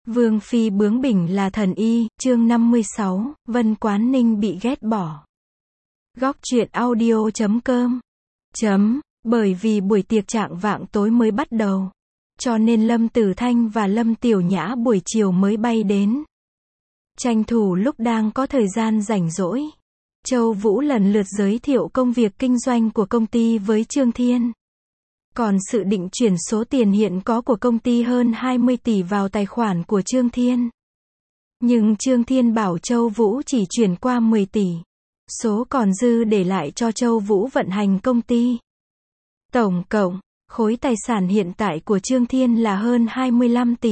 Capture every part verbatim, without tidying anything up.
Vương phi bướng bỉnh là thần y, chương năm mươi sáu, Vân Quán Ninh bị ghét bỏ. Góc truyện audio chấm com. Chấm, bởi vì buổi tiệc chạng vạng tối mới bắt đầu, cho nên Lâm Tử Thanh và Lâm Tiểu Nhã buổi chiều mới bay đến. Tranh thủ lúc đang có thời gian rảnh rỗi, Châu Vũ lần lượt giới thiệu công việc kinh doanh của công ty với Trương Thiên. Còn sự định chuyển số tiền hiện có của công ty hơn hai mươi tỷ vào tài khoản của Trương Thiên. Nhưng Trương Thiên bảo Châu Vũ chỉ chuyển qua mười tỷ. Số còn dư để lại cho Châu Vũ vận hành công ty. Tổng cộng, khối tài sản hiện tại của Trương Thiên là hơn hai mươi lăm tỷ.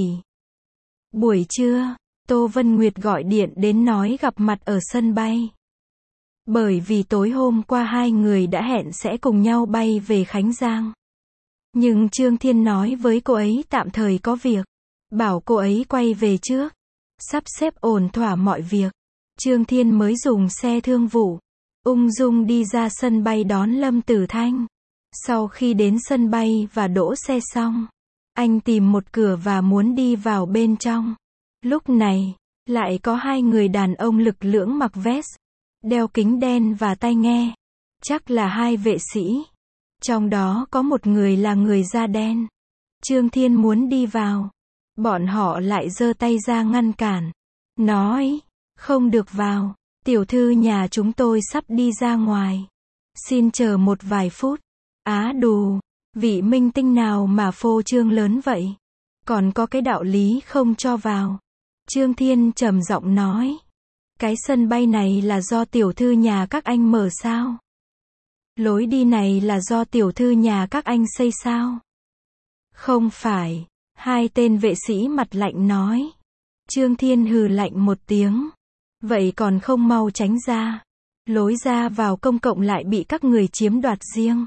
Buổi trưa, Tô Vân Nguyệt gọi điện đến nói gặp mặt ở sân bay. Bởi vì tối hôm qua hai người đã hẹn sẽ cùng nhau bay về Khánh Giang. Nhưng Trương Thiên nói với cô ấy tạm thời có việc, bảo cô ấy quay về trước, sắp xếp ổn thỏa mọi việc. Trương Thiên mới dùng xe thương vụ, ung dung đi ra sân bay đón Lâm Tử Thanh. Sau khi đến sân bay và đỗ xe xong, anh tìm một cửa và muốn đi vào bên trong. Lúc này, lại có hai người đàn ông lực lưỡng mặc vest, đeo kính đen và tai nghe. Chắc là hai vệ sĩ. Trong đó có một người là người da đen. Trương Thiên muốn đi vào. Bọn họ lại giơ tay ra ngăn cản. Nói, không được vào. Tiểu thư nhà chúng tôi sắp đi ra ngoài. Xin chờ một vài phút. Á đù, vị minh tinh nào mà phô trương lớn vậy? Còn có cái đạo lý không cho vào. Trương Thiên trầm giọng nói. Cái sân bay này là do tiểu thư nhà các anh mở sao? Lối đi này là do tiểu thư nhà các anh xây sao? Không phải. Hai tên vệ sĩ mặt lạnh nói. Trương Thiên hừ lạnh một tiếng. Vậy còn không mau tránh ra. Lối ra vào công cộng lại bị các người chiếm đoạt riêng.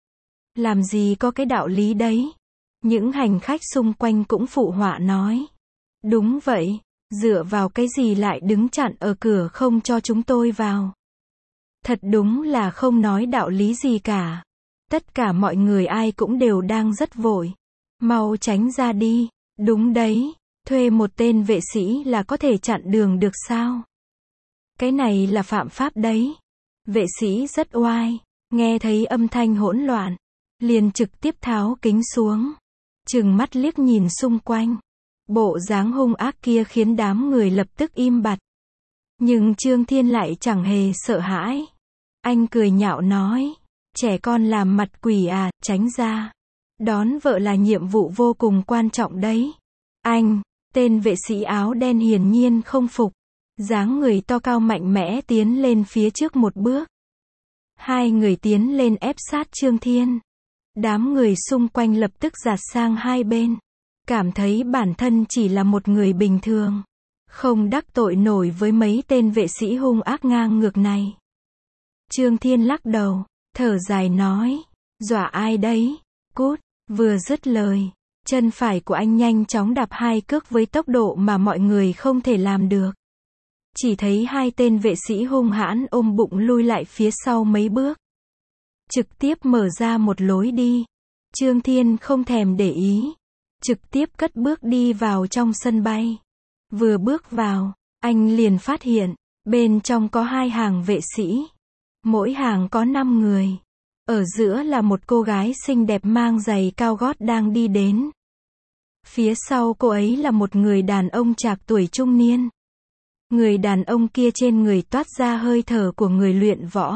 Làm gì có cái đạo lý đấy? Những hành khách xung quanh cũng phụ họa nói. Đúng vậy, dựa vào cái gì lại đứng chặn ở cửa không cho chúng tôi vào? Thật đúng là không nói đạo lý gì cả. Tất cả mọi người ai cũng đều đang rất vội. Mau tránh ra đi. Đúng đấy, thuê một tên vệ sĩ là có thể chặn đường được sao? Cái này là phạm pháp đấy. Vệ sĩ rất oai, nghe thấy âm thanh hỗn loạn, liền trực tiếp tháo kính xuống, trừng mắt liếc nhìn xung quanh. Bộ dáng hung ác kia khiến đám người lập tức im bặt. Nhưng Trương Thiên lại chẳng hề sợ hãi. Anh cười nhạo nói, trẻ con làm mặt quỷ à, tránh ra. Đón vợ là nhiệm vụ vô cùng quan trọng đấy. Anh, tên vệ sĩ áo đen hiển nhiên không phục. Dáng người to cao mạnh mẽ tiến lên phía trước một bước. Hai người tiến lên ép sát Trương Thiên. Đám người xung quanh lập tức dạt sang hai bên. Cảm thấy bản thân chỉ là một người bình thường. Không đắc tội nổi với mấy tên vệ sĩ hung ác ngang ngược này. Trương Thiên lắc đầu, thở dài nói, dọa ai đấy, cút. Vừa dứt lời, chân phải của anh nhanh chóng đạp hai cước với tốc độ mà mọi người không thể làm được. Chỉ thấy hai tên vệ sĩ hung hãn ôm bụng lui lại phía sau mấy bước. Trực tiếp mở ra một lối đi. Trương Thiên không thèm để ý. Trực tiếp cất bước đi vào trong sân bay. Vừa bước vào, anh liền phát hiện, bên trong có hai hàng vệ sĩ. Mỗi hàng có năm người. Ở giữa là một cô gái xinh đẹp mang giày cao gót đang đi đến. Phía sau cô ấy là một người đàn ông trạc tuổi trung niên. Người đàn ông kia trên người toát ra hơi thở của người luyện võ.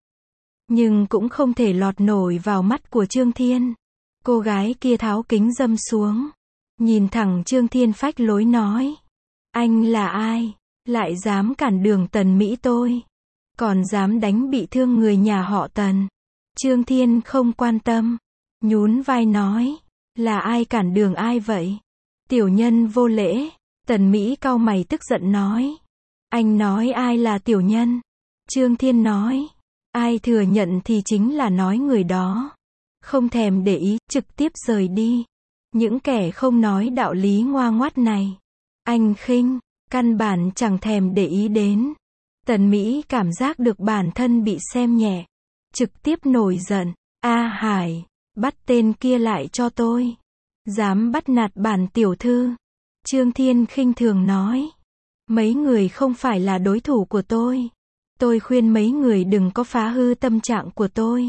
Nhưng cũng không thể lọt nổi vào mắt của Trương Thiên. Cô gái kia tháo kính râm xuống. Nhìn thẳng Trương Thiên phách lối nói. Anh là ai? Lại dám cản đường Tần Mỹ tôi. Còn dám đánh bị thương người nhà họ Tần. Trương Thiên không quan tâm. Nhún vai nói. Là ai cản đường ai vậy? Tiểu nhân vô lễ. Tần Mỹ cau mày tức giận nói. Anh nói ai là tiểu nhân? Trương Thiên nói. Ai thừa nhận thì chính là nói người đó. Không thèm để ý, trực tiếp rời đi. Những kẻ không nói đạo lý ngoa ngoắt này. Anh khinh, căn bản chẳng thèm để ý đến. Tần Mỹ cảm giác được bản thân bị xem nhẹ. Trực tiếp nổi giận. A Hải, bắt tên kia lại cho tôi. Dám bắt nạt bản tiểu thư. Trương Thiên khinh thường nói. Mấy người không phải là đối thủ của tôi. Tôi khuyên mấy người đừng có phá hư tâm trạng của tôi.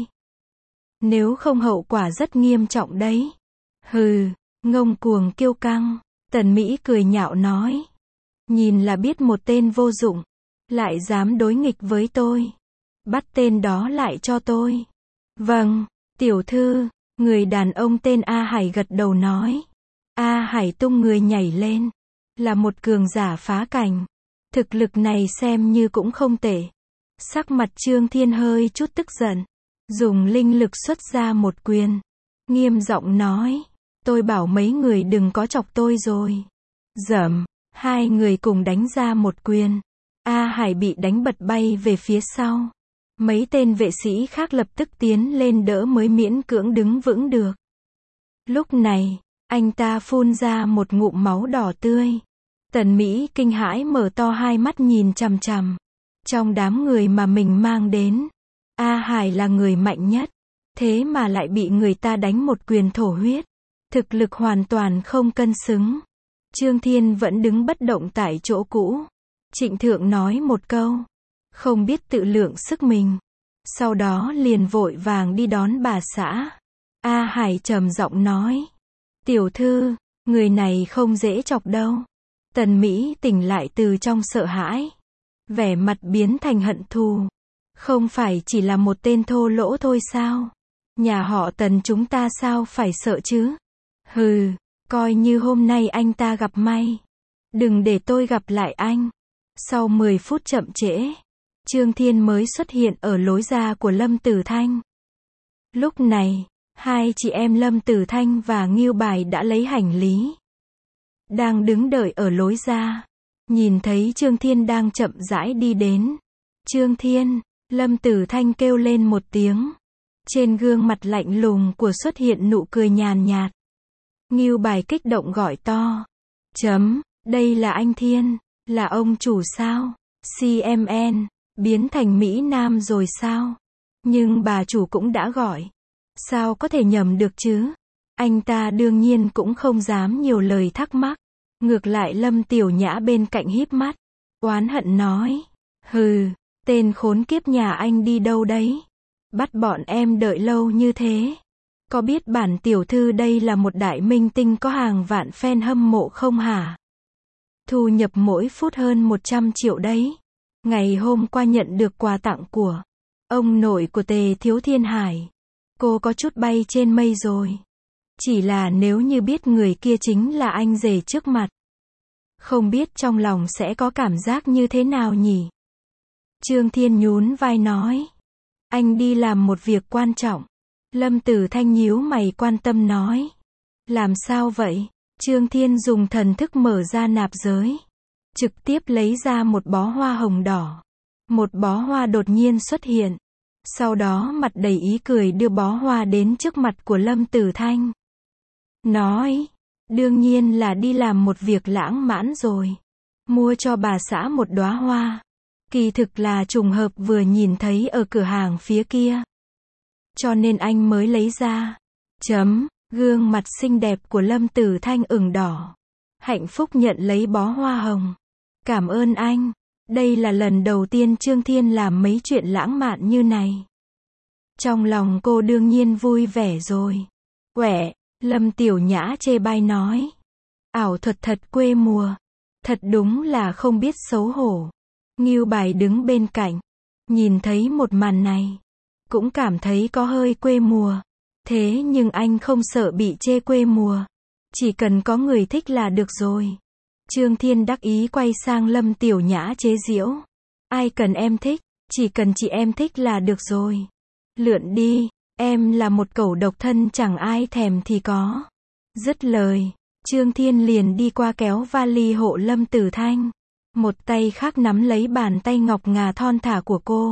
Nếu không hậu quả rất nghiêm trọng đấy. Hừ, ngông cuồng kiêu căng. Tần Mỹ cười nhạo nói. Nhìn là biết một tên vô dụng. Lại dám đối nghịch với tôi. Bắt tên đó lại cho tôi. Vâng, tiểu thư. Người đàn ông tên A Hải gật đầu nói. A Hải tung người nhảy lên. Là một cường giả phá cảnh. Thực lực này xem như cũng không tệ. Sắc mặt Trương Thiên hơi chút tức giận. Dùng linh lực xuất ra một quyền. Nghiêm giọng nói. Tôi bảo mấy người đừng có chọc tôi rồi. Dầm. Hai người cùng đánh ra một quyền. A Hải bị đánh bật bay về phía sau. Mấy tên vệ sĩ khác lập tức tiến lên đỡ mới miễn cưỡng đứng vững được. Lúc này, anh ta phun ra một ngụm máu đỏ tươi. Tần Mỹ kinh hãi mở to hai mắt nhìn chằm chằm. Trong đám người mà mình mang đến, A Hải là người mạnh nhất. Thế mà lại bị người ta đánh một quyền thổ huyết. Thực lực hoàn toàn không cân xứng. Trương Thiên vẫn đứng bất động tại chỗ cũ. Trịnh Thượng nói một câu. Không biết tự lượng sức mình. Sau đó liền vội vàng đi đón bà xã. A Hải trầm giọng nói. Tiểu thư, người này không dễ chọc đâu. Tần Mỹ tỉnh lại từ trong sợ hãi. Vẻ mặt biến thành hận thù. Không phải chỉ là một tên thô lỗ thôi sao? Nhà họ Tần chúng ta sao phải sợ chứ? Hừ, coi như hôm nay anh ta gặp may. Đừng để tôi gặp lại anh. Sau mười phút chậm trễ, Trương Thiên mới xuất hiện ở lối ra của Lâm Tử Thanh. Lúc này, hai chị em Lâm Tử Thanh và Ngưu Bài đã lấy hành lý. Đang đứng đợi ở lối ra. Nhìn thấy Trương Thiên đang chậm rãi đi đến. Trương Thiên, Lâm Tử Thanh kêu lên một tiếng. Trên gương mặt lạnh lùng của xuất hiện nụ cười nhàn nhạt. Ngưu Bài kích động gọi to. Chấm, đây là anh Thiên, là ông chủ sao? xê em en, biến thành Mỹ Nam rồi sao? Nhưng bà chủ cũng đã gọi. Sao có thể nhầm được chứ? Anh ta đương nhiên cũng không dám nhiều lời thắc mắc. Ngược lại Lâm Tiểu Nhã bên cạnh híp mắt. Oán hận nói. Hừ, tên khốn kiếp nhà anh đi đâu đấy? Bắt bọn em đợi lâu như thế. Có biết bản tiểu thư đây là một đại minh tinh có hàng vạn fan hâm mộ không hả? Thu nhập mỗi phút hơn một trăm triệu đấy. Ngày hôm qua nhận được quà tặng của ông nội của Tề Thiếu Thiên Hải. Cô có chút bay trên mây rồi. Chỉ là nếu như biết người kia chính là anh rể trước mặt. Không biết trong lòng sẽ có cảm giác như thế nào nhỉ? Trương Thiên nhún vai nói. Anh đi làm một việc quan trọng. Lâm Tử Thanh nhíu mày quan tâm nói. Làm sao vậy? Trương Thiên dùng thần thức mở ra nạp giới. Trực tiếp lấy ra một bó hoa hồng đỏ. Một bó hoa đột nhiên xuất hiện. Sau đó mặt đầy ý cười đưa bó hoa đến trước mặt của Lâm Tử Thanh. Nói, đương nhiên là đi làm một việc lãng mạn rồi. Mua cho bà xã một đóa hoa. Kỳ thực là trùng hợp vừa nhìn thấy ở cửa hàng phía kia. Cho nên anh mới lấy ra. Chấm, gương mặt xinh đẹp của Lâm Tử Thanh ửng đỏ. Hạnh phúc nhận lấy bó hoa hồng. Cảm ơn anh. Đây là lần đầu tiên Trương Thiên làm mấy chuyện lãng mạn như này. Trong lòng cô đương nhiên vui vẻ rồi. Quẻ, Lâm Tiểu Nhã chê bai nói. Ảo thuật thật quê mùa. Thật đúng là không biết xấu hổ. Ngưu Bài đứng bên cạnh. Nhìn thấy một màn này. Cũng cảm thấy có hơi quê mùa. Thế nhưng anh không sợ bị chê quê mùa. Chỉ cần có người thích là được rồi. Trương Thiên đắc ý quay sang Lâm Tiểu Nhã chế giễu. Ai cần em thích, chỉ cần chị em thích là được rồi. Lượn đi, em là một cẩu độc thân chẳng ai thèm thì có. Dứt lời, Trương Thiên liền đi qua kéo vali hộ Lâm Tử Thanh. Một tay khác nắm lấy bàn tay ngọc ngà thon thả của cô.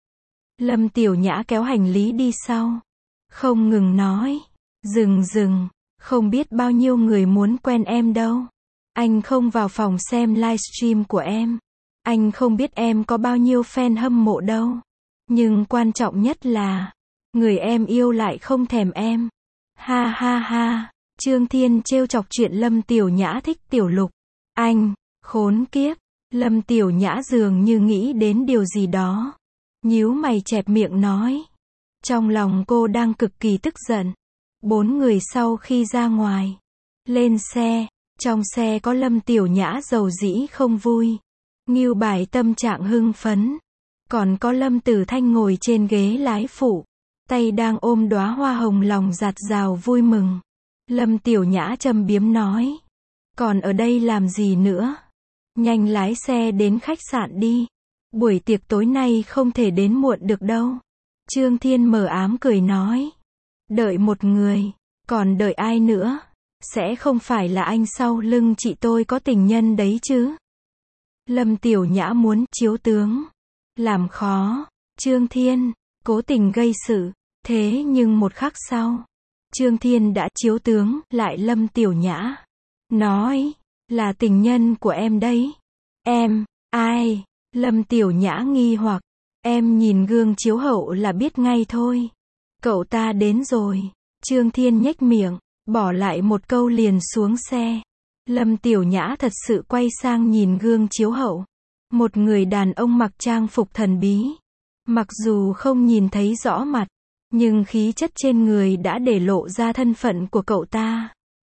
Lâm Tiểu Nhã kéo hành lý đi sau. Không ngừng nói. Dừng dừng, không biết bao nhiêu người muốn quen em đâu. Anh không vào phòng xem livestream của em. Anh không biết em có bao nhiêu fan hâm mộ đâu. Nhưng quan trọng nhất là, người em yêu lại không thèm em. Ha ha ha. Trương Thiên trêu chọc chuyện Lâm Tiểu Nhã thích Tiểu Lục. Anh, khốn kiếp. Lâm Tiểu Nhã dường như nghĩ đến điều gì đó. Nhíu mày chẹp miệng nói. Trong lòng cô đang cực kỳ tức giận. Bốn người sau khi ra ngoài. Lên xe. Trong xe có Lâm Tiểu Nhã dầu dĩ không vui. Ngưu Bài tâm trạng hưng phấn. Còn có Lâm Tử Thanh ngồi trên ghế lái phụ. Tay đang ôm đóa hoa hồng lòng dạt dào vui mừng. Lâm Tiểu Nhã châm biếm nói. Còn ở đây làm gì nữa? Nhanh lái xe đến khách sạn đi. Buổi tiệc tối nay không thể đến muộn được đâu. Trương Thiên mờ ám cười nói. Đợi một người. Còn đợi ai nữa? Sẽ không phải là anh sau lưng chị tôi có tình nhân đấy chứ? Lâm Tiểu Nhã muốn chiếu tướng. Làm khó. Trương Thiên. Cố tình gây sự. Thế nhưng một khắc sau. Trương Thiên đã chiếu tướng lại Lâm Tiểu Nhã. Nói. Là tình nhân của em đấy. Em. Ai? Lâm Tiểu Nhã nghi hoặc. Em nhìn gương chiếu hậu là biết ngay thôi. Cậu ta đến rồi. Trương Thiên nhếch miệng. Bỏ lại một câu liền xuống xe. Lâm Tiểu Nhã thật sự quay sang nhìn gương chiếu hậu. Một người đàn ông mặc trang phục thần bí. Mặc dù không nhìn thấy rõ mặt, nhưng khí chất trên người đã để lộ ra thân phận của cậu ta.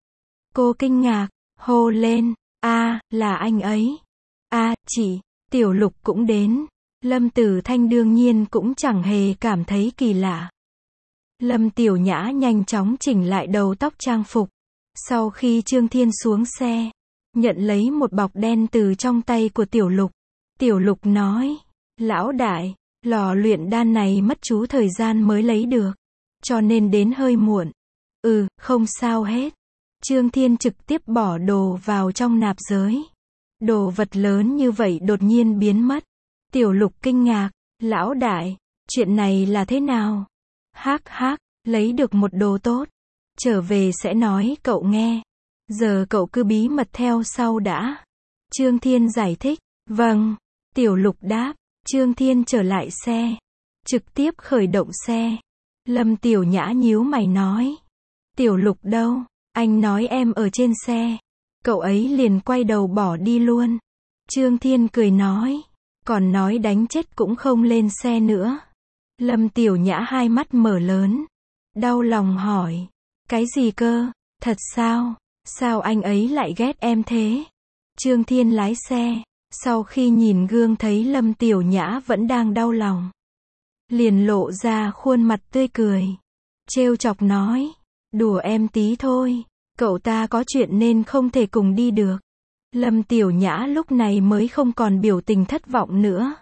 Cô kinh ngạc, hô lên, a, là anh ấy. A, chị, Tiểu Lục cũng đến. Lâm Tử Thanh đương nhiên cũng chẳng hề cảm thấy kỳ lạ. Lâm Tiểu Nhã nhanh chóng chỉnh lại đầu tóc trang phục. Sau khi Trương Thiên xuống xe, nhận lấy một bọc đen từ trong tay của Tiểu Lục. Tiểu Lục nói, lão đại, lò luyện đan này mất chú thời gian mới lấy được, cho nên đến hơi muộn. Ừ, không sao hết. Trương Thiên trực tiếp bỏ đồ vào trong nạp giới. Đồ vật lớn như vậy đột nhiên biến mất. Tiểu Lục kinh ngạc, lão đại, chuyện này là thế nào? Hắc hắc, lấy được một đồ tốt. Trở về sẽ nói cậu nghe. Giờ cậu cứ bí mật theo sau đã. Trương Thiên giải thích. Vâng. Tiểu Lục đáp. Trương Thiên trở lại xe. Trực tiếp khởi động xe. Lâm Tiểu Nhã nhíu mày nói. Tiểu Lục đâu? Anh nói em ở trên xe. Cậu ấy liền quay đầu bỏ đi luôn. Trương Thiên cười nói. Còn nói đánh chết cũng không lên xe nữa. Lâm Tiểu Nhã hai mắt mở lớn. Đau lòng hỏi. Cái gì cơ? Thật sao? Sao anh ấy lại ghét em thế? Trương Thiên lái xe. Sau khi nhìn gương thấy Lâm Tiểu Nhã vẫn đang đau lòng. Liền lộ ra khuôn mặt tươi cười. Trêu chọc nói. Đùa em tí thôi. Cậu ta có chuyện nên không thể cùng đi được. Lâm Tiểu Nhã lúc này mới không còn biểu tình thất vọng nữa.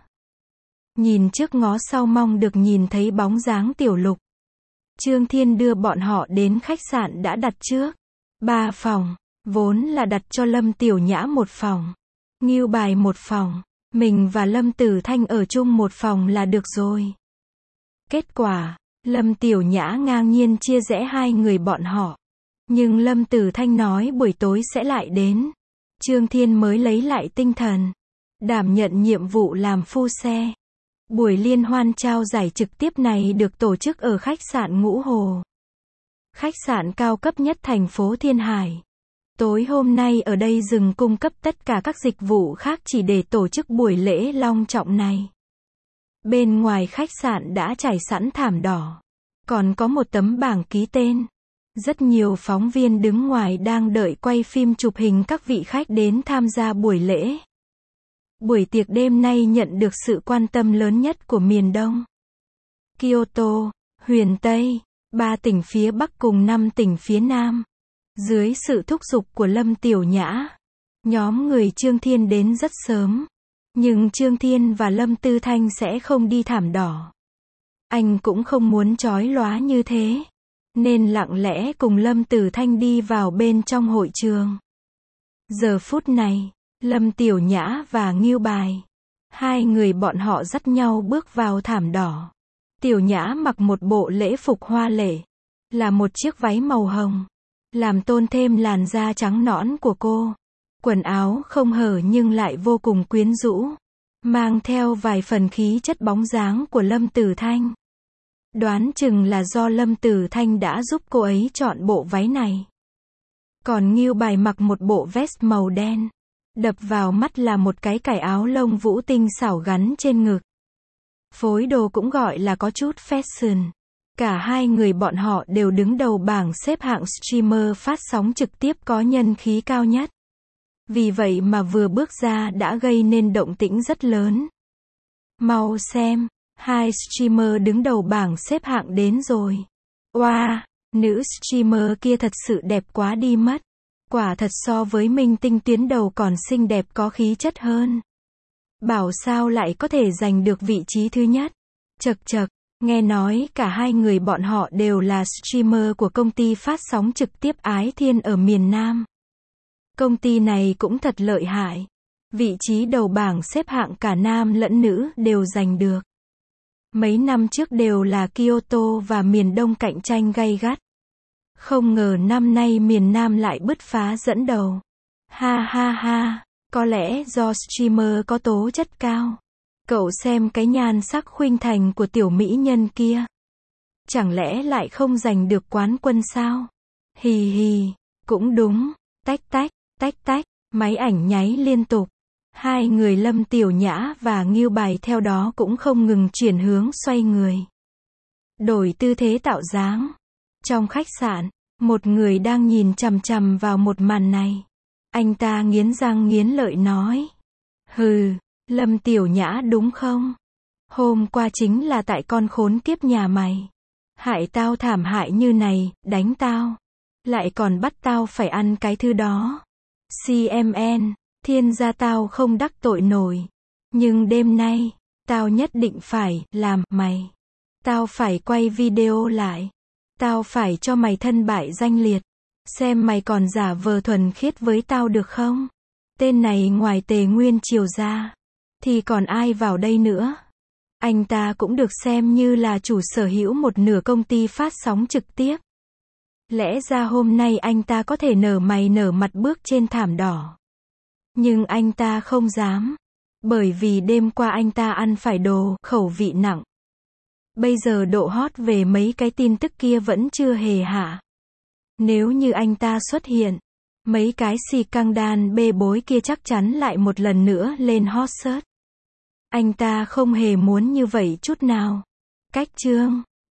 Nhìn trước ngó sau mong được nhìn thấy bóng dáng Tiểu Lục. Trương Thiên đưa bọn họ đến khách sạn đã đặt trước. Ba phòng. Vốn là đặt cho Lâm Tiểu Nhã một phòng. Ngưu Bài một phòng. Mình và Lâm Tử Thanh ở chung một phòng là được rồi. Kết quả, Lâm Tiểu Nhã ngang nhiên chia rẽ hai người bọn họ. Nhưng Lâm Tử Thanh nói buổi tối sẽ lại đến. Trương Thiên mới lấy lại tinh thần. Đảm nhận nhiệm vụ làm phu xe. Buổi liên hoan trao giải trực tiếp này được tổ chức ở khách sạn Ngũ Hồ. Khách sạn cao cấp nhất thành phố Thiên Hải. Tối hôm nay ở đây dừng cung cấp tất cả các dịch vụ khác chỉ để tổ chức buổi lễ long trọng này. Bên ngoài khách sạn đã trải sẵn thảm đỏ. Còn có một tấm bảng ký tên. Rất nhiều phóng viên đứng ngoài đang đợi quay phim chụp hình các vị khách đến tham gia buổi lễ. Buổi tiệc đêm nay nhận được sự quan tâm lớn nhất của miền Đông. Kyoto, Huyền Tây, ba tỉnh phía Bắc cùng năm tỉnh phía Nam. Dưới sự thúc giục của Lâm Tiểu Nhã, nhóm người Trương Thiên đến rất sớm. Nhưng Trương Thiên và Lâm Tư Thanh sẽ không đi thảm đỏ. Anh cũng không muốn chói lóa như thế. Nên lặng lẽ cùng Lâm Tử Thanh đi vào bên trong hội trường. Giờ phút này, Lâm Tiểu Nhã và Ngưu Bài. Hai người bọn họ dắt nhau bước vào thảm đỏ. Tiểu Nhã mặc một bộ lễ phục hoa lệ. Là một chiếc váy màu hồng. Làm tôn thêm làn da trắng nõn của cô. Quần áo không hở nhưng lại vô cùng quyến rũ. Mang theo vài phần khí chất bóng dáng của Lâm Tử Thanh. Đoán chừng là do Lâm Tử Thanh đã giúp cô ấy chọn bộ váy này. Còn Ngưu Bài mặc một bộ vest màu đen. Đập vào mắt là một cái cài áo lông vũ tinh xảo gắn trên ngực. Phối đồ cũng gọi là có chút fashion. Cả hai người bọn họ đều đứng đầu bảng xếp hạng streamer phát sóng trực tiếp có nhân khí cao nhất. Vì vậy mà vừa bước ra đã gây nên động tĩnh rất lớn. Mau xem, hai streamer đứng đầu bảng xếp hạng đến rồi. Wow, nữ streamer kia thật sự đẹp quá đi mất. Quả thật so với minh tinh tuyến đầu còn xinh đẹp có khí chất hơn. Bảo sao lại có thể giành được vị trí thứ nhất. Chật chật, nghe nói cả hai người bọn họ đều là streamer của công ty phát sóng trực tiếp Ái Thiên ở miền Nam. Công ty này cũng thật lợi hại. Vị trí đầu bảng xếp hạng cả nam lẫn nữ đều giành được. Mấy năm trước đều là Kyoto và miền Đông cạnh tranh gay gắt. Không ngờ năm nay miền Nam lại bứt phá dẫn đầu. Ha ha ha, có lẽ do streamer có tố chất cao. Cậu xem cái nhan sắc khuynh thành của tiểu mỹ nhân kia. Chẳng lẽ lại không giành được quán quân sao? Hì hì, cũng đúng. Tách tách, tách tách, máy ảnh nháy liên tục. Hai người Lâm Tiểu Nhã và Ngưu Bài theo đó cũng không ngừng chuyển hướng xoay người. Đổi tư thế tạo dáng. Trong khách sạn, một người đang nhìn chằm chằm vào một màn này. Anh ta nghiến răng nghiến lợi nói. Hừ, Lâm Tiểu Nhã đúng không? Hôm qua chính là tại con khốn kiếp nhà mày. Hại tao thảm hại như này, đánh tao. Lại còn bắt tao phải ăn cái thứ đó. xê em en, thiên gia tao không đắc tội nổi. Nhưng đêm nay, tao nhất định phải làm mày. Tao phải quay video lại. Tao phải cho mày thân bại danh liệt. Xem mày còn giả vờ thuần khiết với tao được không? Tên này ngoài Tề Nguyên Triều ra, thì còn ai vào đây nữa? Anh ta cũng được xem như là chủ sở hữu một nửa công ty phát sóng trực tiếp. Lẽ ra hôm nay anh ta có thể nở mày nở mặt bước trên thảm đỏ. Nhưng anh ta không dám. Bởi vì đêm qua anh ta ăn phải đồ khẩu vị nặng. Bây giờ độ hot về mấy cái tin tức kia vẫn chưa hề hạ. Nếu như anh ta xuất hiện, mấy cái xì căng đan bê bối kia chắc chắn lại một lần nữa lên hot search. Anh ta không hề muốn như vậy chút nào. Cách chương